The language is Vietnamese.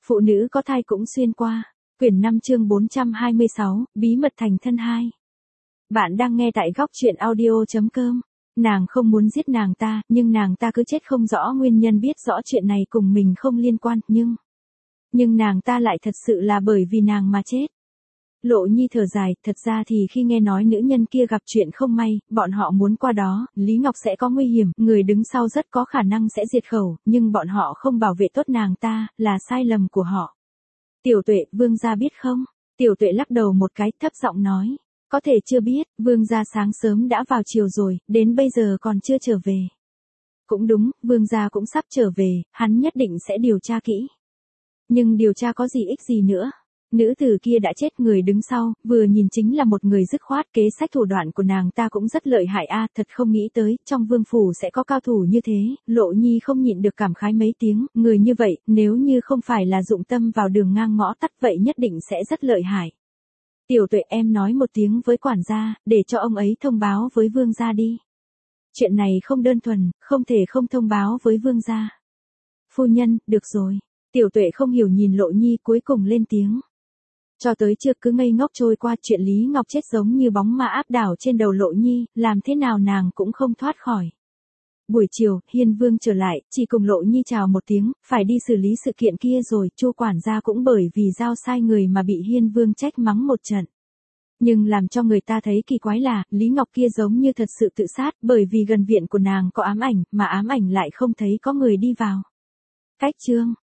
Phụ nữ có thai cũng xuyên qua. Quyển 5 chương 426, Bí mật thành thân 2. Bạn đang nghe tại góc truyện audio.com. Nàng không muốn giết nàng ta, nhưng nàng ta cứ chết không rõ nguyên nhân, biết rõ chuyện này cùng mình không liên quan, nhưng nàng ta lại thật sự là bởi vì nàng mà chết. Lộ Nhi thở dài, thật ra thì khi nghe nói nữ nhân kia gặp chuyện không may, bọn họ muốn qua đó, Lý Ngọc sẽ có nguy hiểm, người đứng sau rất có khả năng sẽ diệt khẩu, nhưng bọn họ không bảo vệ tốt nàng ta, là sai lầm của họ. Tiểu Tuệ, Vương gia biết không? Tiểu Tuệ lắc đầu một cái, thấp giọng nói. Có thể chưa biết, Vương gia sáng sớm đã vào chiều rồi, đến bây giờ còn chưa trở về. Cũng đúng, Vương gia cũng sắp trở về, hắn nhất định sẽ điều tra kỹ. Nhưng điều tra có gì ích gì nữa? Nữ tử kia đã chết, người đứng sau, vừa nhìn chính là một người dứt khoát, kế sách thủ đoạn của nàng ta cũng rất lợi hại a, thật không nghĩ tới, trong vương phủ sẽ có cao thủ như thế. Lộ Nhi không nhịn được cảm khái mấy tiếng, người như vậy, nếu như không phải là dụng tâm vào đường ngang ngõ tắt vậy nhất định sẽ rất lợi hại. Tiểu Tuệ, em nói một tiếng với quản gia, để cho ông ấy thông báo với vương gia đi. Chuyện này không đơn thuần, không thể không thông báo với vương gia. Phu nhân, được rồi. Tiểu Tuệ không hiểu nhìn Lộ Nhi, cuối cùng lên tiếng. Cho tới chưa cứ ngây ngốc trôi qua, chuyện Lý Ngọc chết giống như bóng ma áp đảo trên đầu Lộ Nhi, làm thế nào nàng cũng không thoát khỏi. Buổi chiều, Hiên Vương trở lại, chỉ cùng Lộ Nhi chào một tiếng, phải đi xử lý sự kiện kia rồi, Chu quản gia cũng bởi vì giao sai người mà bị Hiên Vương trách mắng một trận. Nhưng làm cho người ta thấy kỳ quái là, Lý Ngọc kia giống như thật sự tự sát, bởi vì gần viện của nàng có ám ảnh, mà ám ảnh lại không thấy có người đi vào. Cách chương